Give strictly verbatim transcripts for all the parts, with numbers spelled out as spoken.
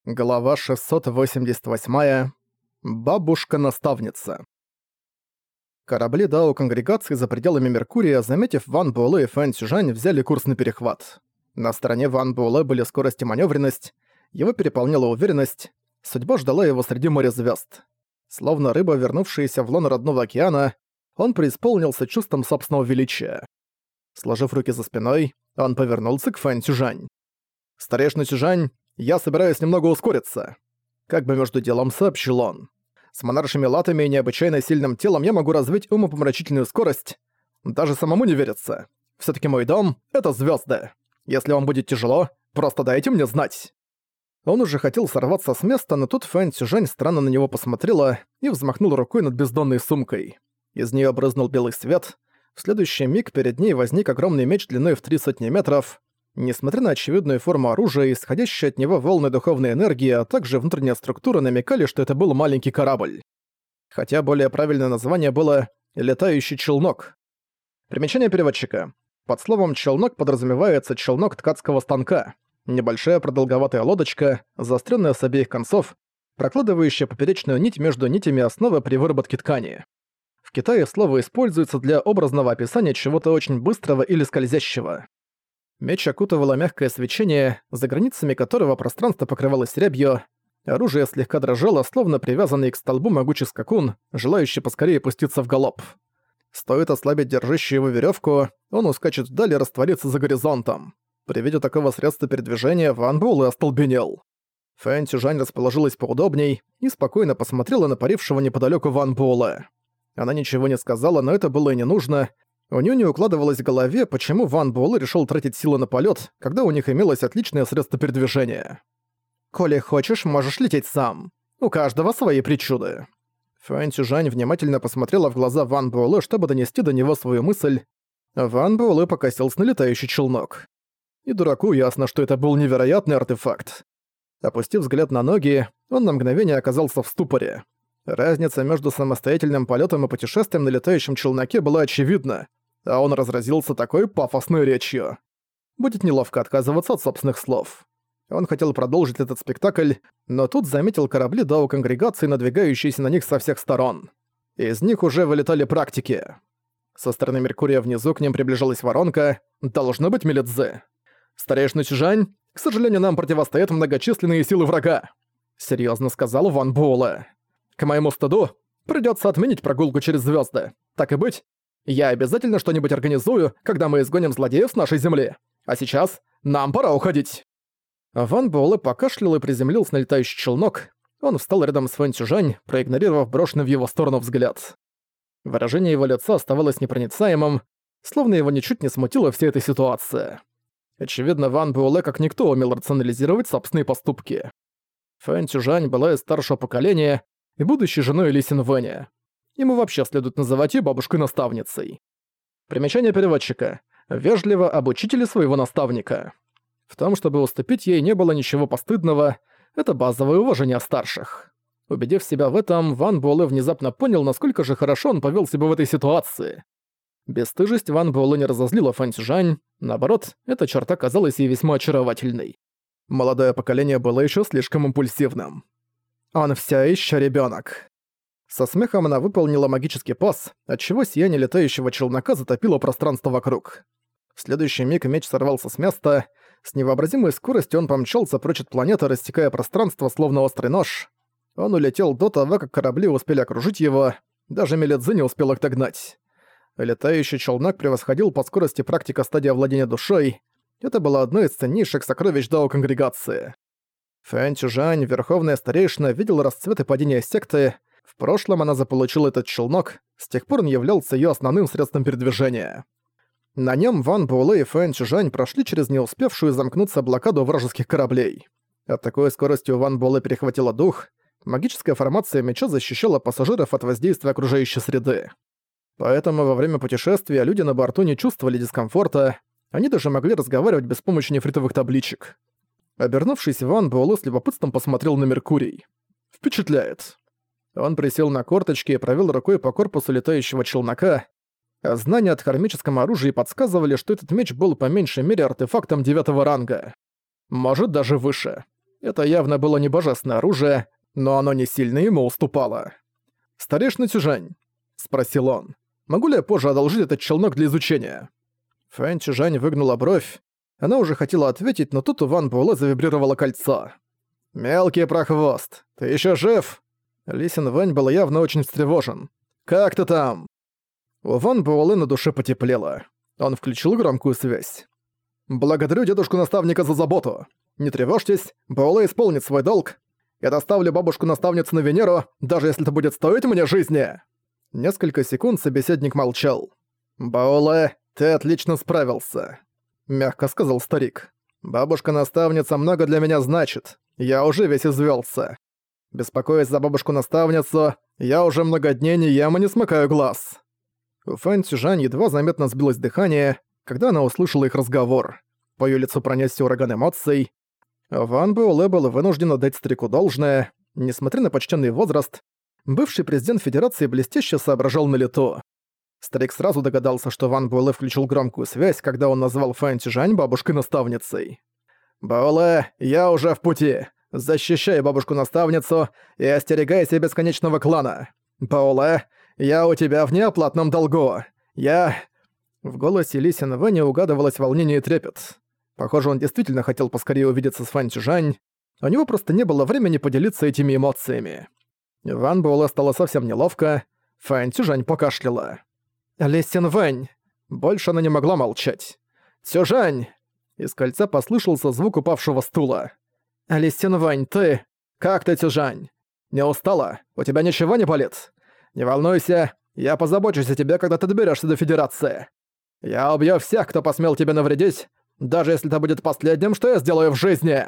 Глава шестьсот восемьдесят восемь. Бабушка-наставница. Корабли Дао Конгрегации за пределами Меркурия, заметив Ван Буэлэ и Фэн Цюжань, взяли курс на перехват. На стороне Ван Буэлэ были скорость и маневренность, его переполняла уверенность, судьба ждала его среди моря звезд. Словно рыба, вернувшаяся в лоно родного океана, он преисполнился чувством собственного величия. Сложив руки за спиной, он повернулся к Фэн Цюжань. «Старейшина Цюжань, я собираюсь немного ускориться», — как бы между делом сообщил он. «С монаршими латами и необычайно сильным телом я могу развить умопомрачительную скорость. Даже самому не верится. Всё-таки мой дом — это звёзды. Если вам будет тяжело, просто дайте мне знать». Он уже хотел сорваться с места, но тут Фэн Цюжань странно на него посмотрела и взмахнула рукой над бездонной сумкой. Из неё брызнул белый свет. В следующий миг перед ней возник огромный меч длиной в три сотни метров. Несмотря на очевидную форму оружия, исходящие от него волны духовной энергии, а также внутренняя структура намекали, что это был маленький корабль. Хотя более правильное название было «летающий челнок». Примечание переводчика. Под словом «челнок» подразумевается челнок ткацкого станка. Небольшая продолговатая лодочка, заостренная с обеих концов, прокладывающая поперечную нить между нитями основы при выработке ткани. В Китае слово используется для образного описания чего-то очень быстрого или скользящего. Меч окутывало мягкое свечение, за границами которого пространство покрывалось рябью. Оружие слегка дрожало, словно привязанный к столбу могучий скакун, желающий поскорее пуститься в галоп. Стоит ослабить держащую его веревку, он ускачет вдаль и растворится за горизонтом. При виде такого средства передвижения Ван Буэлэ остолбенел. Фэн Цюжань расположилась поудобней и спокойно посмотрела на парившего неподалёку Ван Буэлэ. Она ничего не сказала, но это было и не нужно. У неё не укладывалось в голове, почему Ван Буэлэ решил тратить силы на полёт, когда у них имелось отличное средство передвижения. «Коли хочешь, можешь лететь сам. У каждого свои причуды». Фэн Цюжань внимательно посмотрела в глаза Ван Буэлэ, чтобы донести до него свою мысль. Ван Буэлэ покосился на летающий челнок. И дураку ясно, что это был невероятный артефакт. Опустив взгляд на ноги, он на мгновение оказался в ступоре. Разница между самостоятельным полётом и путешествием на летающем челноке была очевидна, а он разразился такой пафосной речью. Будет неловко отказываться от собственных слов. Он хотел продолжить этот спектакль, но тут заметил корабли Дао Конгрегации, надвигающиеся на них со всех сторон. Из них уже вылетали практики. Со стороны Меркурия внизу к ним приближалась воронка, должно быть Мелидзе. «Старейшина Цюжань, к сожалению, нам противостоят многочисленные силы врага», — серьёзно сказал Ван Буэлэ. «К моему стыду, придётся отменить прогулку через звёзды. Так и быть, я обязательно что-нибудь организую, когда мы изгоним злодеев с нашей земли. А сейчас нам пора уходить». Ван Буэлэ покашлял и приземлился на летающий челнок. Он встал рядом с Фэн Цюжань, проигнорировав брошенный в его сторону взгляд. Выражение его лица оставалось непроницаемым, словно его ничуть не смутила вся эта ситуация. Очевидно, Ван Буэлэ как никто умел рационализировать собственные поступки. Фэн Цюжань была из старшего поколения и будущей женой Ли Синвэня. Ему вообще следует называть её бабушкой-наставницей. Примечание переводчика. Вежливо об учителе своего наставника. В том, чтобы уступить ей, не было ничего постыдного, это базовое уважение старших. Убедив себя в этом, Ван Буэлэ внезапно понял, насколько же хорошо он повёл себя в этой ситуации. Бесстыжесть Ван Буэлэ не разозлила Фэн Цюжань, наоборот, эта черта казалась ей весьма очаровательной. Молодое поколение было ещё слишком импульсивным. Он всё ещё ребёнок. Со смехом она выполнила магический пас, отчего сияние летающего челнока затопило пространство вокруг. В следующий миг меч сорвался с места, с невообразимой скоростью он помчался прочь от планеты, рассекая пространство словно острый нож. Он улетел до того, как корабли успели окружить его, даже Мелидзе не успел их догнать. Летающий челнок превосходил по скорости практика стадии овладения душой. Это было одно из ценнейших сокровищ Дао Конгрегации. Фэн Цюжань, верховная старейшина, видела расцвет и падение секты. В прошлом она заполучила этот челнок, с тех пор он являлся её основным средством передвижения. На нём Ван Буэлэ и Фэн Цюжань прошли через не успевшую замкнуться блокаду вражеских кораблей. От такой скорости у Ван Буэлэ перехватило дух. Магическая формация меча защищала пассажиров от воздействия окружающей среды. Поэтому во время путешествия люди на борту не чувствовали дискомфорта, они даже могли разговаривать без помощи нефритовых табличек. Обернувшись, Ван Буэлэ с любопытством посмотрел на Меркурий. Впечатляет. Он присел на корточки и провел рукой по корпусу летающего челнока. Знания от хармическом оружии подсказывали, что этот меч был по меньшей мере артефактом девятого ранга. Может, даже выше. Это явно было не божественное оружие, но оно не сильно ему уступало. «Старейшина Цюжань», — спросил он, — «могу ли я позже одолжить этот челнок для изучения?» Фэн Цюжань выгнула бровь. Она уже хотела ответить, но тут у Ван Буэлэ завибрировало кольцо. «Мелкий прохвост, ты ещё жив?» Ли Синвэнь был явно очень встревожен. «Как ты там?» У Ван Буэлэ на душе потеплело. Он включил громкую связь. «Благодарю дедушку-наставника за заботу. Не тревожьтесь, Буэлэ исполнит свой долг. Я доставлю бабушку-наставницу на Венеру, даже если это будет стоить мне жизни!» Несколько секунд собеседник молчал. «Буэлэ, ты отлично справился», — мягко сказал старик. «Бабушка-наставница много для меня значит. Я уже весь извёлся. Беспокоясь за бабушку-наставницу, я уже много дней не ем и не смыкаю глаз». У Фэн Цюжань едва заметно сбилось дыхание, когда она услышала их разговор. По её лицу пронёсся ураган эмоций. Ван Буэлэ был вынужден отдать старику должное. Несмотря на почтенный возраст, бывший президент Федерации блестяще соображал на лету. Старик сразу догадался, что Ван Буэлэ включил громкую связь, когда он назвал Фэн Цюжань бабушкой-наставницей. «Буэлэ, я уже в пути. Защищай бабушку-наставницу и остерегайся бесконечного клана. Буэлэ, я у тебя в неоплатном долгу. Я...» В голосе Ли Синвэня угадывалось волнение и трепет. Похоже, он действительно хотел поскорее увидеться с Фэн Цюжань. У него просто не было времени поделиться этими эмоциями. Ван Буэлэ стало совсем неловко. Фэн Цюжань покашляла. «Ли Синвэнь!» Больше она не могла молчать. «Цюжань!» Из кольца послышался звук упавшего стула. «Ли Синвэнь, ты... Как ты, Цюжань? Не устала? У тебя ничего не болит? Не волнуйся, я позабочусь о тебе, когда ты доберешься до Федерации. Я убью всех, кто посмел тебе навредить, даже если это будет последним, что я сделаю в жизни!»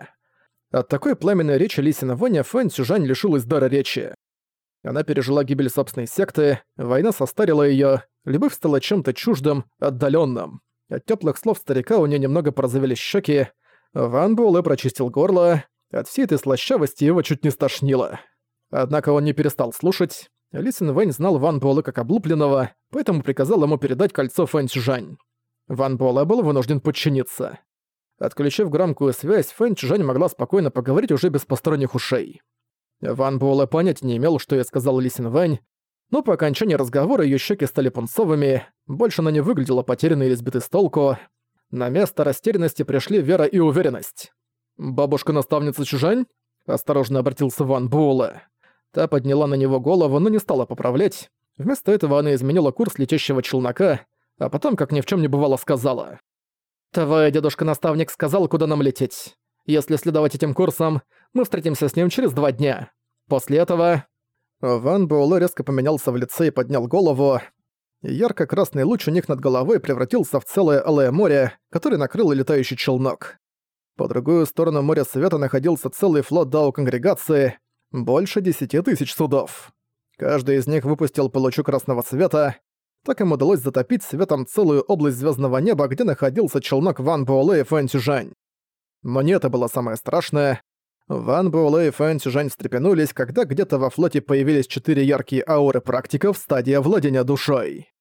От такой пламенной речи Ли Синвэня Фэн Цюжань лишилась дара речи. Она пережила гибель собственной секты, война состарила её, любовь стала чем-то чуждым, отдалённым. От тёплых слов старика у неё немного порозовели щеки. Ван Буэлэ прочистил горло, от всей этой слащавости его чуть не стошнило. Однако он не перестал слушать. Ли Синвэнь знал Ван Буэлэ как облупленного, поэтому приказал ему передать кольцо Фэн Цюжань. Ван Буэлэ был вынужден подчиниться. Отключив громкую связь, Фэн Цюжань могла спокойно поговорить уже без посторонних ушей. Ван Буэлэ понятия не имел, что ей сказал Ли Синвэнь, но по окончании разговора её щеки стали пунцовыми, больше она не выглядела потерянной или сбитой с толку. На место растерянности пришли вера и уверенность. «Бабушка-наставница Цюжань?» – осторожно обратился Ван Буэлэ. Та подняла на него голову, но не стала поправлять. Вместо этого она изменила курс летящего челнока, а потом, как ни в чём не бывало, сказала. «Твой дедушка-наставник сказал, куда нам лететь. Если следовать этим курсам, мы встретимся с ним через два дня. После этого...» Ван Буэлэ резко поменялся в лице и поднял голову. Ярко-красный луч у них над головой превратился в целое алое море, которое накрыло летающий челнок. По другую сторону моря света находился целый флот Дао-конгрегации, больше десяти тысяч судов. Каждый из них выпустил по лучу красного света. Так им удалось затопить светом целую область звездного неба, где находился челнок Ван Буэлэ и Фэн Цюжань. Но не это было самое страшное. Ван Буэлэ и Фэн Цюжань встрепенулись, когда где-то во флоте появились четыре яркие ауры практиков в стадии овладения душой.